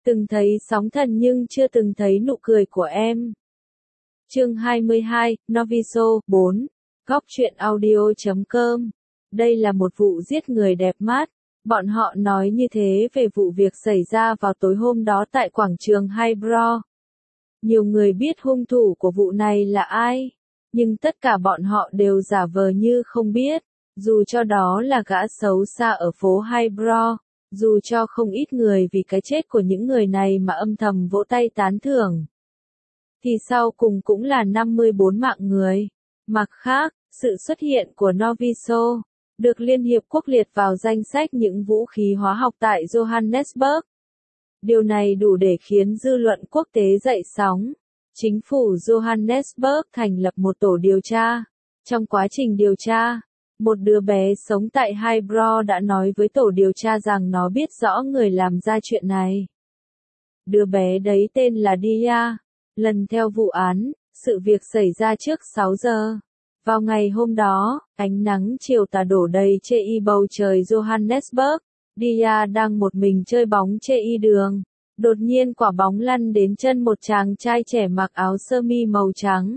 Từng thấy sóng thần nhưng chưa từng thấy nụ cười của em. Chương 22, Noviso 4, Góc truyện audio.com. Đây là một vụ giết người đẹp mắt. Bọn họ nói như thế về vụ việc xảy ra vào tối hôm đó tại quảng trường Highbrow. Nhiều người biết hung thủ của vụ này là ai, nhưng tất cả bọn họ đều giả vờ như không biết, dù cho đó là gã xấu xa ở phố Highbrow, dù cho không ít người vì cái chết của những người này mà âm thầm vỗ tay tán thưởng. Thì sau cùng cũng là 54 mạng người. Mặt khác, sự xuất hiện của Noviso được Liên Hiệp Quốc liệt vào danh sách những vũ khí hóa học tại Johannesburg. Điều này đủ để khiến dư luận quốc tế dậy sóng. Chính phủ Johannesburg thành lập một tổ điều tra. Trong quá trình điều tra, một đứa bé sống tại Highbrow đã nói với tổ điều tra rằng nó biết rõ người làm ra chuyện này. Đứa bé đấy tên là Dia. Lần theo vụ án, sự việc xảy ra trước 6 giờ. Vào ngày hôm đó, ánh nắng chiều tà đổ đầy chê y bầu trời Johannesburg. Dia đang một mình chơi bóng chê y đường. Đột nhiên quả bóng lăn đến chân một chàng trai trẻ mặc áo sơ mi màu trắng.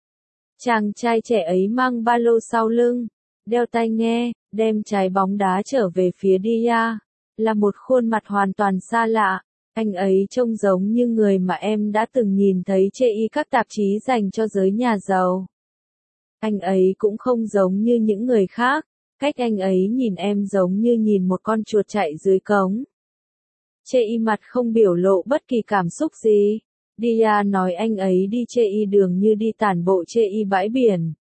Chàng trai trẻ ấy mang ba lô sau lưng, đeo tai nghe, đem trái bóng đá trở về phía Dia. Là một khuôn mặt hoàn toàn xa lạ. Anh ấy trông giống như người mà em đã từng nhìn thấy chê y các tạp chí dành cho giới nhà giàu. Anh ấy cũng không giống như những người khác, cách anh ấy nhìn em giống như nhìn một con chuột chạy dưới cống. Chê y mặt không biểu lộ bất kỳ cảm xúc gì. Dia nói anh ấy đi chê y đường như đi tản bộ chê y bãi biển.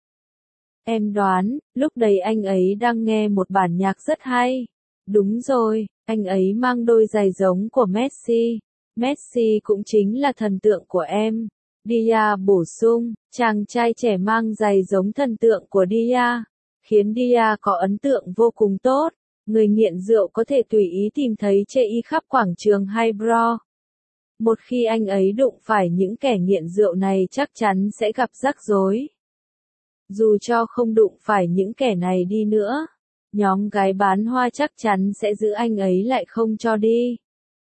Em đoán, lúc đấy anh ấy đang nghe một bản nhạc rất hay. Đúng rồi, anh ấy mang đôi giày giống của Messi. Messi cũng chính là thần tượng của em. Dia bổ sung, chàng trai trẻ mang giày giống thần tượng của Dia, khiến Dia có ấn tượng vô cùng tốt. Người nghiện rượu có thể tùy ý tìm thấy chê y khắp quảng trường Highbrow. Một khi anh ấy đụng phải những kẻ nghiện rượu này chắc chắn sẽ gặp rắc rối. Dù cho không đụng phải những kẻ này đi nữa, nhóm gái bán hoa chắc chắn sẽ giữ anh ấy lại không cho đi.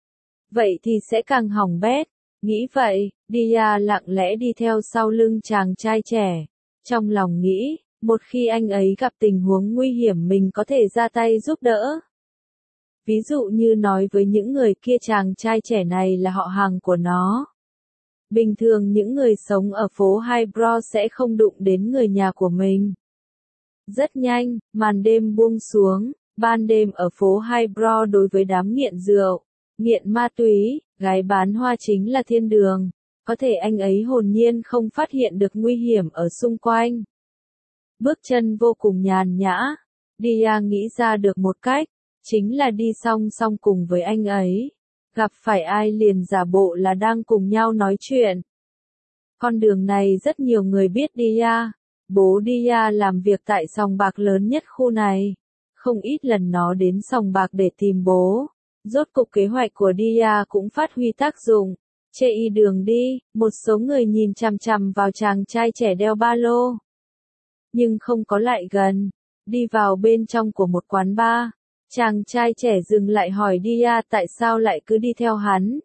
Vậy thì sẽ càng hỏng bét. Nghĩ vậy, Dia lặng lẽ đi theo sau lưng chàng trai trẻ. Trong lòng nghĩ, một khi anh ấy gặp tình huống nguy hiểm mình có thể ra tay giúp đỡ. Ví dụ như nói với những người kia chàng trai trẻ này là họ hàng của nó. Bình thường những người sống ở phố Highbrow sẽ không đụng đến người nhà của mình. Rất nhanh, màn đêm buông xuống, ban đêm ở phố Highbrow đối với đám nghiện rượu, nghiện ma túy, gái bán hoa chính là thiên đường. Có thể anh ấy hồn nhiên không phát hiện được nguy hiểm ở xung quanh. Bước chân vô cùng nhàn nhã, Dia nghĩ ra được một cách, chính là đi song song cùng với anh ấy. Gặp phải ai liền giả bộ là đang cùng nhau nói chuyện. Con đường này rất nhiều người biết Dia. Bố Dia làm việc tại sòng bạc lớn nhất khu này. Không ít lần nó đến sòng bạc để tìm bố. Rốt cục kế hoạch của Dia cũng phát huy tác dụng. Chê y đường đi, một số người nhìn chằm chằm vào chàng trai trẻ đeo ba lô. Nhưng không có lại gần. Đi vào bên trong của một quán bar. Chàng trai trẻ dừng lại hỏi Dia tại sao lại cứ đi theo hắn.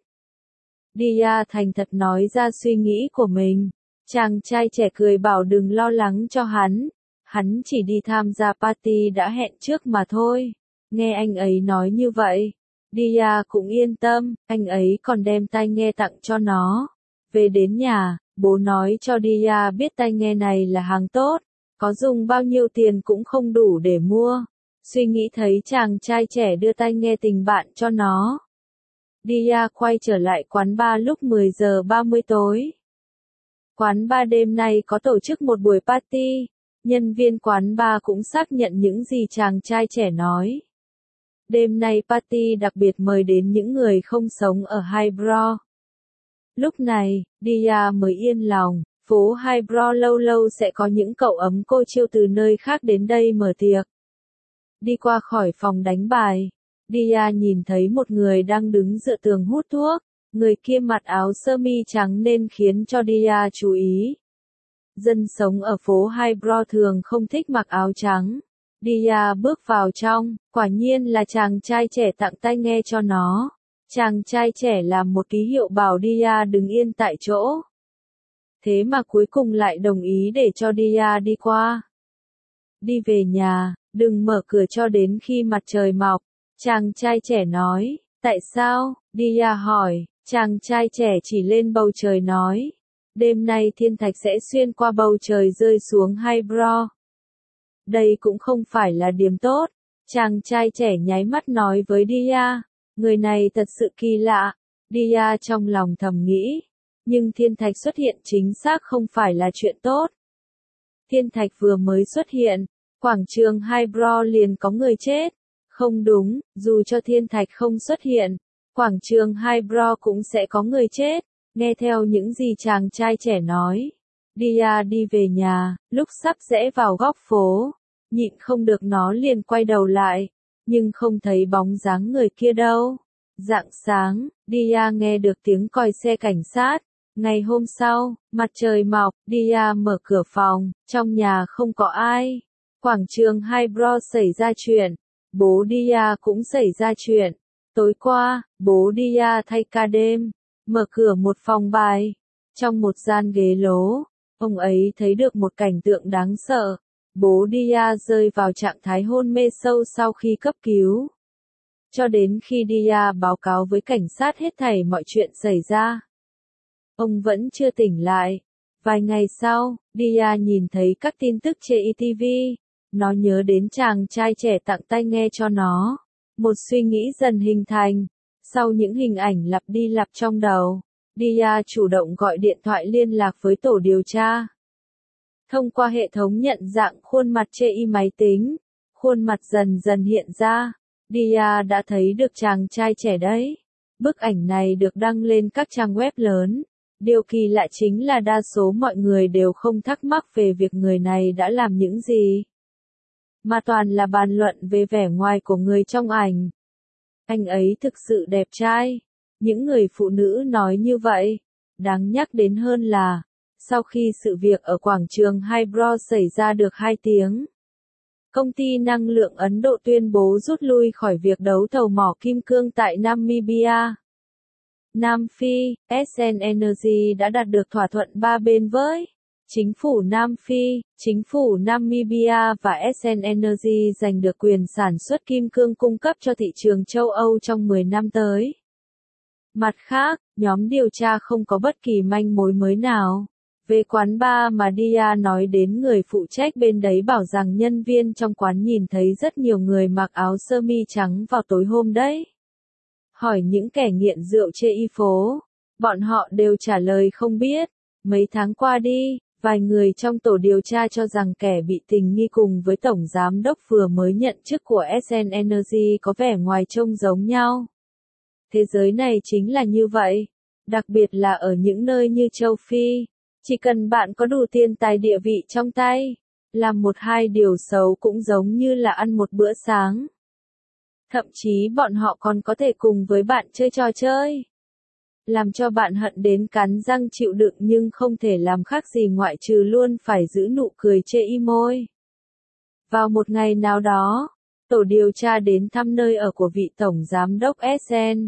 Dia thành thật nói ra suy nghĩ của mình. Chàng trai trẻ cười bảo đừng lo lắng cho hắn chỉ đi tham gia party đã hẹn trước mà thôi. Nghe anh ấy nói như vậy, Dia cũng yên tâm, anh ấy còn đem tai nghe tặng cho nó. Về đến nhà, bố nói cho Dia biết tai nghe này là hàng tốt, có dùng bao nhiêu tiền cũng không đủ để mua. Suy nghĩ thấy chàng trai trẻ đưa tai nghe tình bạn cho nó. Dia quay trở lại quán bar lúc 10 giờ 30 tối. Quán bar đêm nay có tổ chức một buổi party. Nhân viên quán bar cũng xác nhận những gì chàng trai trẻ nói. Đêm nay party đặc biệt mời đến những người không sống ở Highbrow. Lúc này, Dia mới yên lòng. Phố Highbrow lâu lâu sẽ có những cậu ấm cô chiêu từ nơi khác đến đây mở tiệc. Đi qua khỏi phòng đánh bài, Dia nhìn thấy một người đang đứng dựa tường hút thuốc. Người kia mặc áo sơ mi trắng nên khiến cho Dia chú ý. Dân sống ở phố Highbrow thường không thích mặc áo trắng. Dia bước vào trong, quả nhiên là chàng trai trẻ tặng tai nghe cho nó. Chàng trai trẻ làm một ký hiệu bảo Dia đứng yên tại chỗ. Thế mà cuối cùng lại đồng ý để cho Dia đi qua. Đi về nhà, đừng mở cửa cho đến khi mặt trời mọc. Chàng trai trẻ nói, tại sao? Dia hỏi, chàng trai trẻ chỉ lên bầu trời nói, đêm nay thiên thạch sẽ xuyên qua bầu trời rơi xuống hay bro? Đây cũng không phải là điểm tốt. Chàng trai trẻ nháy mắt nói với Dia, người này thật sự kỳ lạ. Dia trong lòng thầm nghĩ, nhưng thiên thạch xuất hiện chính xác không phải là chuyện tốt. Thiên thạch vừa mới xuất hiện, quảng trường Hydro liền có người chết. Không đúng, dù cho thiên thạch không xuất hiện, quảng trường Hydro cũng sẽ có người chết. Nghe theo những gì chàng trai trẻ nói, Dia đi về nhà, lúc sắp rẽ vào góc phố, nhịn không được nó liền quay đầu lại, nhưng không thấy bóng dáng người kia đâu. Rạng sáng, Dia nghe được tiếng còi xe cảnh sát. Ngày hôm sau, mặt trời mọc, Dia mở cửa phòng, trong nhà không có ai. Quảng trường Hydro xảy ra chuyện, bố Dia cũng xảy ra chuyện. Tối qua, bố Dia thay ca đêm, mở cửa một phòng bài. Trong một gian ghế lố, ông ấy thấy được một cảnh tượng đáng sợ. Bố Dia rơi vào trạng thái hôn mê sâu sau khi cấp cứu. Cho đến khi Dia báo cáo với cảnh sát hết thảy mọi chuyện xảy ra, ông vẫn chưa tỉnh lại. Vài ngày sau, Dia nhìn thấy các tin tức trên ETV. Nó nhớ đến chàng trai trẻ tặng tai nghe cho nó. Một suy nghĩ dần hình thành. Sau những hình ảnh lặp đi lặp trong đầu, Dia chủ động gọi điện thoại liên lạc với tổ điều tra. Thông qua hệ thống nhận dạng khuôn mặt trên máy tính, khuôn mặt dần dần hiện ra. Dia đã thấy được chàng trai trẻ đấy. Bức ảnh này được đăng lên các trang web lớn. Điều kỳ lạ chính là đa số mọi người đều không thắc mắc về việc người này đã làm những gì, mà toàn là bàn luận về vẻ ngoài của người trong ảnh. Anh ấy thực sự đẹp trai. Những người phụ nữ nói như vậy. Đáng nhắc đến hơn là, sau khi sự việc ở quảng trường Hydro xảy ra được 2 tiếng, công ty năng lượng Ấn Độ tuyên bố rút lui khỏi việc đấu thầu mỏ kim cương tại Namibia. Nam Phi, SN Energy đã đạt được thỏa thuận 3 bên với chính phủ Nam Phi, chính phủ Namibia và SN Energy giành được quyền sản xuất kim cương cung cấp cho thị trường châu Âu trong 10 năm tới. Mặt khác, nhóm điều tra không có bất kỳ manh mối mới nào về quán bar mà Dia nói đến. Người phụ trách bên đấy bảo rằng nhân viên trong quán nhìn thấy rất nhiều người mặc áo sơ mi trắng vào tối hôm đấy. Hỏi những kẻ nghiện rượu trên y phố, bọn họ đều trả lời không biết. Mấy tháng qua đi, vài người trong tổ điều tra cho rằng kẻ bị tình nghi cùng với tổng giám đốc vừa mới nhận chức của SN Energy có vẻ ngoài trông giống nhau. Thế giới này chính là như vậy, đặc biệt là ở những nơi như châu Phi. Chỉ cần bạn có đủ tiền tài địa vị trong tay, làm 1-2 điều xấu cũng giống như là ăn một bữa sáng. Thậm chí bọn họ còn có thể cùng với bạn chơi trò chơi, làm cho bạn hận đến cắn răng chịu đựng nhưng không thể làm khác gì ngoại trừ luôn phải giữ nụ cười trên môi. Vào một ngày nào đó, tổ điều tra đến thăm nơi ở của vị tổng giám đốc SN.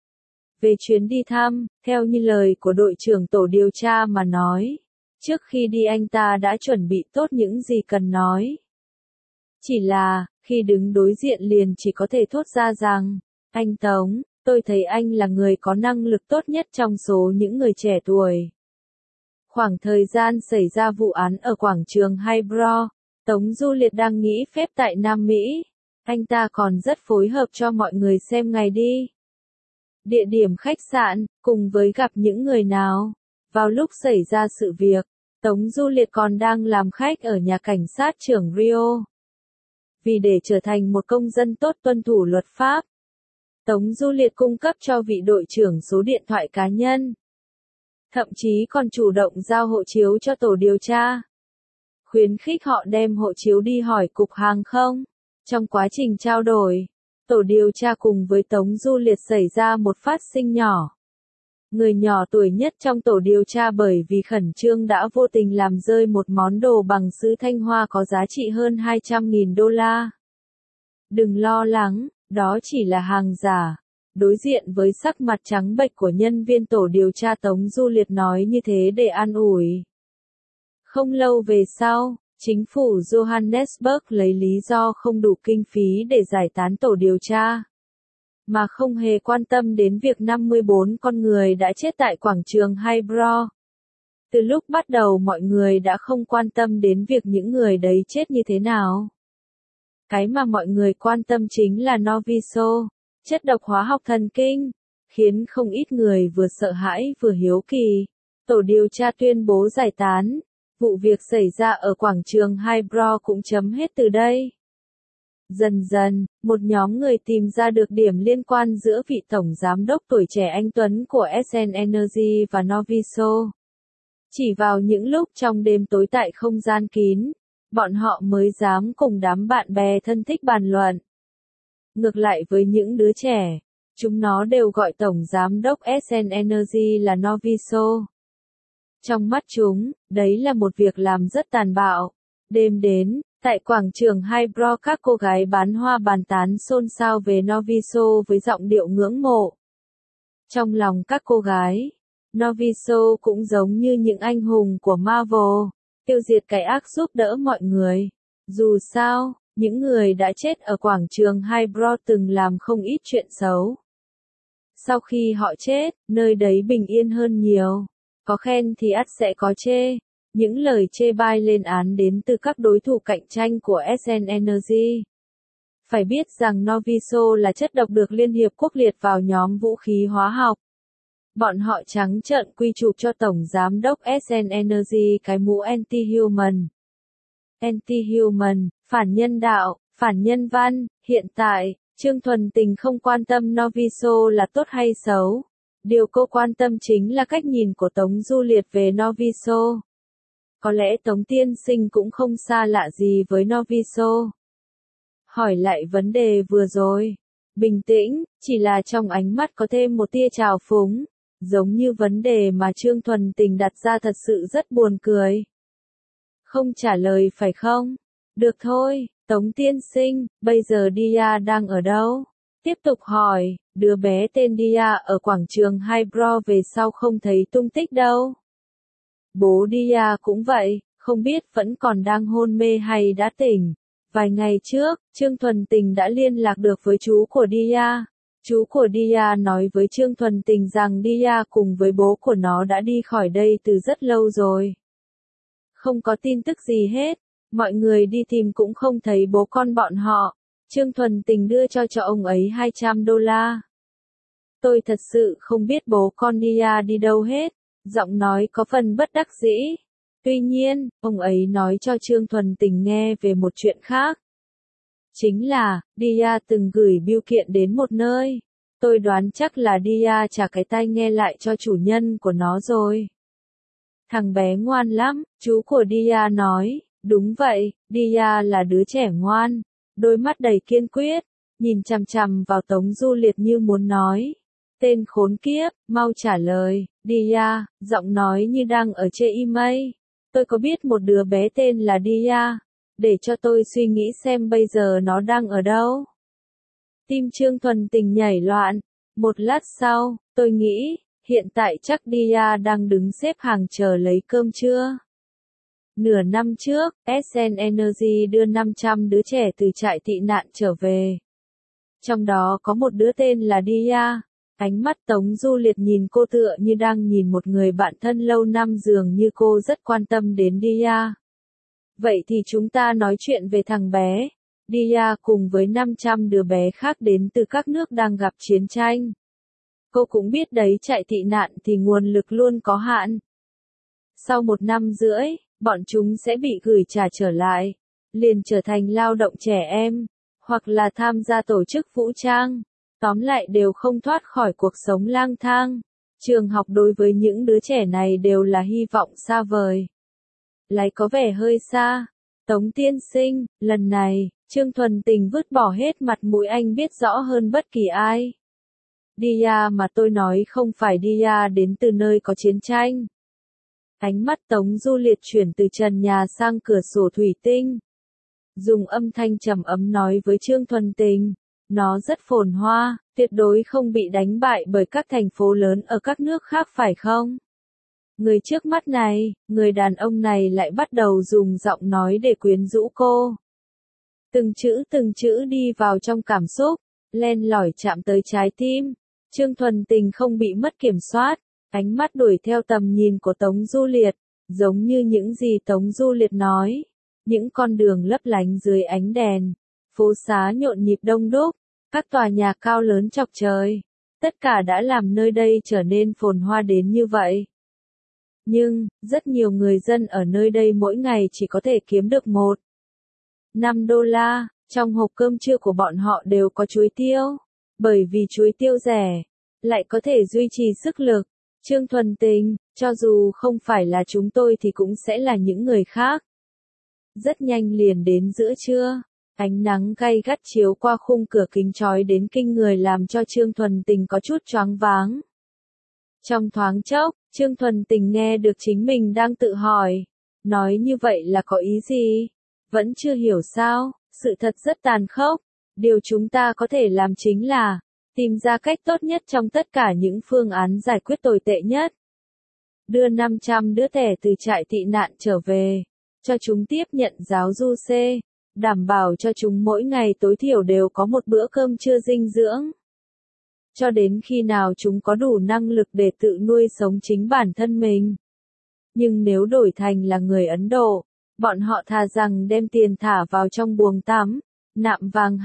Về chuyến đi thăm, theo như lời của đội trưởng tổ điều tra mà nói, trước khi đi anh ta đã chuẩn bị tốt những gì cần nói. Chỉ là, khi đứng đối diện liền chỉ có thể thốt ra rằng, anh Tống, tôi thấy anh là người có năng lực tốt nhất trong số những người trẻ tuổi. Khoảng thời gian xảy ra vụ án ở quảng trường Hydro, Tống Du Liệt đang nghỉ phép tại Nam Mỹ. Anh ta còn rất phối hợp cho mọi người xem ngày đi, địa điểm khách sạn, cùng với gặp những người nào. Vào lúc xảy ra sự việc, Tống Du Liệt còn đang làm khách ở nhà cảnh sát trưởng Rio. Vì để trở thành một công dân tốt tuân thủ luật pháp, Tống Du Liệt cung cấp cho vị đội trưởng số điện thoại cá nhân. Thậm chí còn chủ động giao hộ chiếu cho tổ điều tra. Khuyến khích họ đem hộ chiếu đi hỏi cục hàng không. Trong quá trình trao đổi, tổ điều tra cùng với Tống Du Liệt xảy ra một phát sinh nhỏ. Người nhỏ tuổi nhất trong tổ điều tra bởi vì khẩn trương đã vô tình làm rơi một món đồ bằng sứ Thanh Hoa có giá trị hơn 200.000 đô la. Đừng lo lắng, đó chỉ là hàng giả. Đối diện với sắc mặt trắng bệch của nhân viên tổ điều tra Tống Du Liệt nói như thế để an ủi. Không lâu về sau, chính phủ Johannesburg lấy lý do không đủ kinh phí để giải tán tổ điều tra, mà không hề quan tâm đến việc 54 con người đã chết tại quảng trường Highbrow. Từ lúc bắt đầu mọi người đã không quan tâm đến việc những người đấy chết như thế nào. Cái mà mọi người quan tâm chính là Noviso, chất độc hóa học thần kinh, khiến không ít người vừa sợ hãi vừa hiếu kỳ. Tổ điều tra tuyên bố giải tán, vụ việc xảy ra ở quảng trường Highbrow cũng chấm hết từ đây. Dần dần, một nhóm người tìm ra được điểm liên quan giữa vị tổng giám đốc tuổi trẻ anh Tuấn của SN Energy và Noviso. Chỉ vào những lúc trong đêm tối tại không gian kín, bọn họ mới dám cùng đám bạn bè thân thích bàn luận. Ngược lại với những đứa trẻ, chúng nó đều gọi tổng giám đốc SN Energy là Noviso. Trong mắt chúng, đấy là một việc làm rất tàn bạo. Đêm đến, tại quảng trường Highbrow các cô gái bán hoa bàn tán xôn xao về Noviso với giọng điệu ngưỡng mộ. Trong lòng các cô gái, Noviso cũng giống như những anh hùng của Marvel, tiêu diệt cái ác giúp đỡ mọi người. Dù sao, những người đã chết ở quảng trường Highbrow từng làm không ít chuyện xấu. Sau khi họ chết, nơi đấy bình yên hơn nhiều. Có khen thì ắt sẽ có chê. Những lời chê bai lên án đến từ các đối thủ cạnh tranh của SN Energy. Phải biết rằng Noviso là chất độc được Liên Hiệp Quốc liệt vào nhóm vũ khí hóa học. Bọn họ trắng trợn quy chụp cho Tổng Giám đốc SN Energy cái mũ anti-human. Anti-human, phản nhân đạo, phản nhân văn. Hiện tại, Trương Thuần Tình không quan tâm Noviso là tốt hay xấu. Điều cô quan tâm chính là cách nhìn của Tống Du Liệt về Noviso. Có lẽ Tống tiên sinh cũng không xa lạ gì với Noviso. Hỏi lại vấn đề vừa rồi. Bình tĩnh, chỉ là trong ánh mắt có thêm một tia trào phúng. Giống như vấn đề mà Trương Thuần Tình đặt ra thật sự rất buồn cười. Không trả lời phải không? Được thôi, Tống tiên sinh, bây giờ Dia đang ở đâu? Tiếp tục hỏi, đứa bé tên Dia ở quảng trường Highbrow về sau không thấy tung tích đâu. Bố Dia cũng vậy, không biết vẫn còn đang hôn mê hay đã tỉnh. Vài ngày trước, Trương Thuần Tình đã liên lạc được với chú của Dia. Chú của Dia nói với Trương Thuần Tình rằng Dia cùng với bố của nó đã đi khỏi đây từ rất lâu rồi. Không có tin tức gì hết, mọi người đi tìm cũng không thấy bố con bọn họ. Trương Thuần Tình đưa cho ông ấy $200. Tôi thật sự không biết bố con Dia đi đâu hết, giọng nói có phần bất đắc dĩ. Tuy nhiên, ông ấy nói cho Trương Thuần Tình nghe về một chuyện khác. Chính là, Dia từng gửi bưu kiện đến một nơi. Tôi đoán chắc là Dia trả cái tai nghe lại cho chủ nhân của nó rồi. Thằng bé ngoan lắm, chú của Dia nói. Đúng vậy, Dia là đứa trẻ ngoan. Đôi mắt đầy kiên quyết, nhìn chằm chằm vào Tống Du Liệt như muốn nói. Tên khốn kiếp, mau trả lời. Dia, giọng nói như đang ở trên email. Tôi có biết một đứa bé tên là Dia. Để cho tôi suy nghĩ xem bây giờ nó đang ở đâu. Tim Trương Thuần Tình nhảy loạn. Một lát sau, tôi nghĩ, hiện tại chắc Dia đang đứng xếp hàng chờ lấy cơm trưa. Nửa năm trước, SN Energy đưa 500 đứa trẻ từ trại tị nạn trở về. Trong đó có một đứa tên là Dia. Ánh mắt Tống Du Liệt nhìn cô tựa như đang nhìn một người bạn thân lâu năm, dường như cô rất quan tâm đến Dia. Vậy thì chúng ta nói chuyện về thằng bé. Dia cùng với 500 đứa bé khác đến từ các nước đang gặp chiến tranh. Cô cũng biết đấy, trại tị nạn thì nguồn lực luôn có hạn. Sau 1 năm rưỡi, bọn chúng sẽ bị gửi trả trở lại, liền trở thành lao động trẻ em, hoặc là tham gia tổ chức vũ trang. Tóm lại đều không thoát khỏi cuộc sống lang thang. Trường học đối với những đứa trẻ này đều là hy vọng xa vời. Lại có vẻ hơi xa. Tống tiên sinh, lần này, Trương Thuần Tình vứt bỏ hết mặt mũi, anh biết rõ hơn bất kỳ ai. Dia mà tôi nói không phải Dia đến từ nơi có chiến tranh. Ánh mắt Tống Du Liệt chuyển từ trần nhà sang cửa sổ thủy tinh. Dùng âm thanh trầm ấm nói với Trương Thuần Tình. Nó rất phồn hoa, tuyệt đối không bị đánh bại bởi các thành phố lớn ở các nước khác phải không? Người trước mắt này, người đàn ông này lại bắt đầu dùng giọng nói để quyến rũ cô. Từng chữ đi vào trong cảm xúc, len lỏi chạm tới trái tim. Trương Thuần Tình không bị mất kiểm soát, ánh mắt đuổi theo tầm nhìn của Tống Du Liệt, giống như những gì Tống Du Liệt nói. Những con đường lấp lánh dưới ánh đèn, phố xá nhộn nhịp đông đúc, các tòa nhà cao lớn chọc trời, tất cả đã làm nơi đây trở nên phồn hoa đến như vậy. Nhưng, rất nhiều người dân ở nơi đây mỗi ngày chỉ có thể kiếm được $5, trong hộp cơm trưa của bọn họ đều có chuối tiêu, bởi vì chuối tiêu rẻ, lại có thể duy trì sức lực. Trương Thuần Tình, cho dù không phải là chúng tôi thì cũng sẽ là những người khác. Rất nhanh liền đến giữa trưa, ánh nắng gay gắt chiếu qua khung cửa kính chói đến kinh người làm cho Trương Thuần Tình có chút choáng váng. Trong thoáng chốc, Trương Thuần Tình nghe được chính mình đang tự hỏi, nói như vậy là có ý gì? Vẫn chưa hiểu sao, sự thật rất tàn khốc. Điều chúng ta có thể làm chính là tìm ra cách tốt nhất trong tất cả những phương án giải quyết tồi tệ nhất. Đưa 500 đứa trẻ từ trại tị nạn trở về, cho chúng tiếp nhận giáo du C, đảm bảo cho chúng mỗi ngày tối thiểu đều có một bữa cơm trưa dinh dưỡng. Cho đến khi nào chúng có đủ năng lực để tự nuôi sống chính bản thân mình. Nhưng nếu đổi thành là người Ấn Độ, bọn họ thà rằng đem tiền thả vào trong buồng tắm, nạm vàng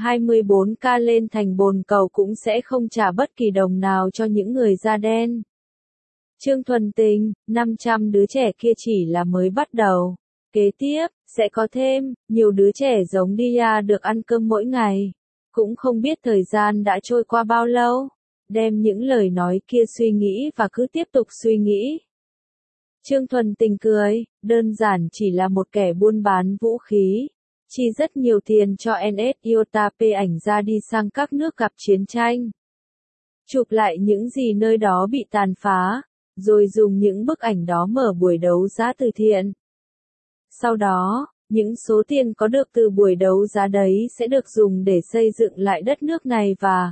24K lên thành bồn cầu cũng sẽ không trả bất kỳ đồng nào cho những người da đen. Trương Thuần Tình, 500 đứa trẻ kia chỉ là mới bắt đầu. Kế tiếp, sẽ có thêm, nhiều đứa trẻ giống Dia được ăn cơm mỗi ngày. Cũng không biết thời gian đã trôi qua bao lâu. Đem những lời nói kia suy nghĩ và cứ tiếp tục suy nghĩ. Trương Thuần Tình cười, đơn giản chỉ là một kẻ buôn bán vũ khí. Chi rất nhiều tiền cho NSIOTP ảnh ra đi sang các nước gặp chiến tranh. Chụp lại những gì nơi đó bị tàn phá, rồi dùng những bức ảnh đó mở buổi đấu giá từ thiện. Sau đó, những số tiền có được từ buổi đấu giá đấy sẽ được dùng để xây dựng lại đất nước này và...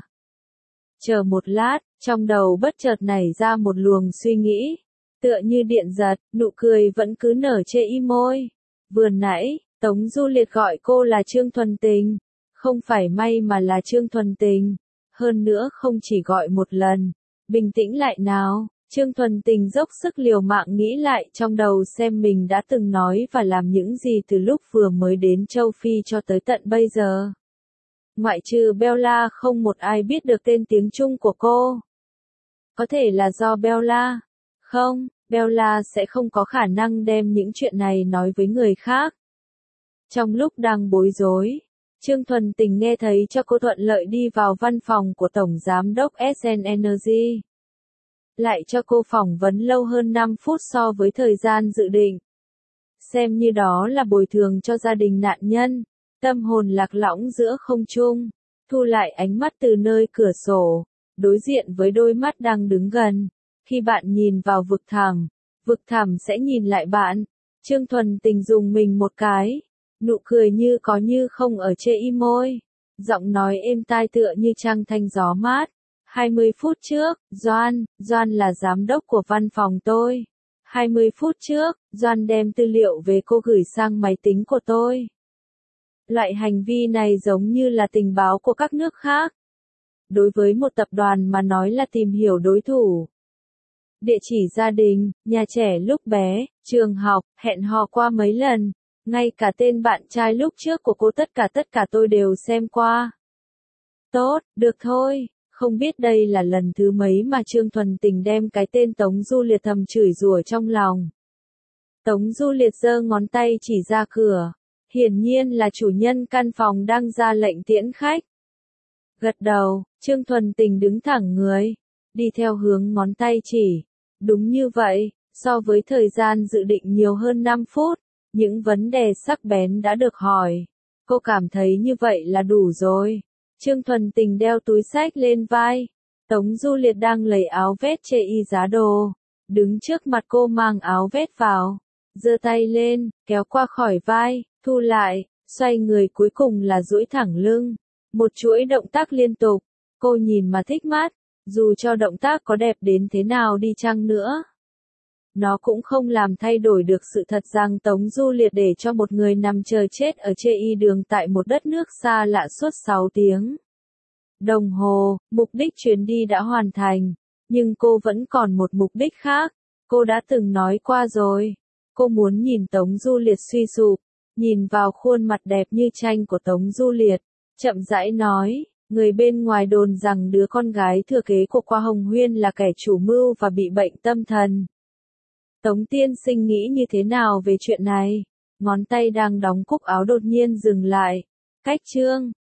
Chờ một lát, trong đầu bất chợt nảy ra một luồng suy nghĩ. Tựa như điện giật, nụ cười vẫn cứ nở trên môi. Vừa nãy, Tống Du Liệt gọi cô là Trương Thuần Tình. Không phải may mà là Trương Thuần Tình. Hơn nữa không chỉ gọi một lần. Bình tĩnh lại nào. Trương Thuần Tình dốc sức liều mạng nghĩ lại trong đầu xem mình đã từng nói và làm những gì từ lúc vừa mới đến châu Phi cho tới tận bây giờ. Ngoại trừ Bella không một ai biết được tên tiếng Trung của cô. Có thể là do Bella. Không, Bella sẽ không có khả năng đem những chuyện này nói với người khác. Trong lúc đang bối rối, Trương Thuần Tình nghe thấy cho cô thuận lợi đi vào văn phòng của Tổng Giám đốc SN Energy. Lại cho cô phỏng vấn lâu hơn 5 phút so với thời gian dự định. Xem như đó là bồi thường cho gia đình nạn nhân. Tâm hồn lạc lõng giữa không trung, thu lại ánh mắt từ nơi cửa sổ, đối diện với đôi mắt đang đứng gần. Khi bạn nhìn vào vực thẳm sẽ nhìn lại bạn. Trương Thuần Tình dùng mình một cái, nụ cười như có như không ở trên môi. Giọng nói êm tai tựa như trăng thanh gió mát. 20 phút trước, Doan là giám đốc của văn phòng tôi. 20 phút trước, Doan đem tư liệu về cô gửi sang máy tính của tôi. Loại hành vi này giống như là tình báo của các nước khác. Đối với một tập đoàn mà nói là tìm hiểu đối thủ. Địa chỉ gia đình, nhà trẻ lúc bé, trường học, hẹn hò qua mấy lần. Ngay cả tên bạn trai lúc trước của cô tất cả tôi đều xem qua. Tốt, được thôi. Không biết đây là lần thứ mấy mà Trương Thuần Tình đem cái tên Tống Du Liệt thầm chửi rủa trong lòng. Tống Du Liệt giơ ngón tay chỉ ra cửa. Hiển nhiên là chủ nhân căn phòng đang ra lệnh tiễn khách. Gật đầu, Trương Thuần Tình đứng thẳng người, đi theo hướng ngón tay chỉ. Đúng như vậy, so với thời gian dự định nhiều hơn 5 phút, những vấn đề sắc bén đã được hỏi. Cô cảm thấy như vậy là đủ rồi. Trương Thuần Tình đeo túi xách lên vai. Tống Du Liệt đang lấy áo vest chê y giá đồ. Đứng trước mặt cô mang áo vest vào. Giơ tay lên, kéo qua khỏi vai, thu lại, xoay người cuối cùng là duỗi thẳng lưng. Một chuỗi động tác liên tục, cô nhìn mà thích mắt, dù cho động tác có đẹp đến thế nào đi chăng nữa. Nó cũng không làm thay đổi được sự thật rằng Tống Du Liệt để cho một người nằm chờ chết ở chê y đường tại một đất nước xa lạ suốt 6 tiếng. Đồng hồ, mục đích chuyến đi đã hoàn thành, nhưng cô vẫn còn một mục đích khác. Cô đã từng nói qua rồi. Cô muốn nhìn Tống Du Liệt suy sụp, nhìn vào khuôn mặt đẹp như tranh của Tống Du Liệt, chậm rãi nói, người bên ngoài đồn rằng đứa con gái thừa kế của Qua Hồng Huyên là kẻ chủ mưu và bị bệnh tâm thần. Tống tiên sinh nghĩ như thế nào về chuyện này? Ngón tay đang đóng cúc áo đột nhiên dừng lại. Cách chương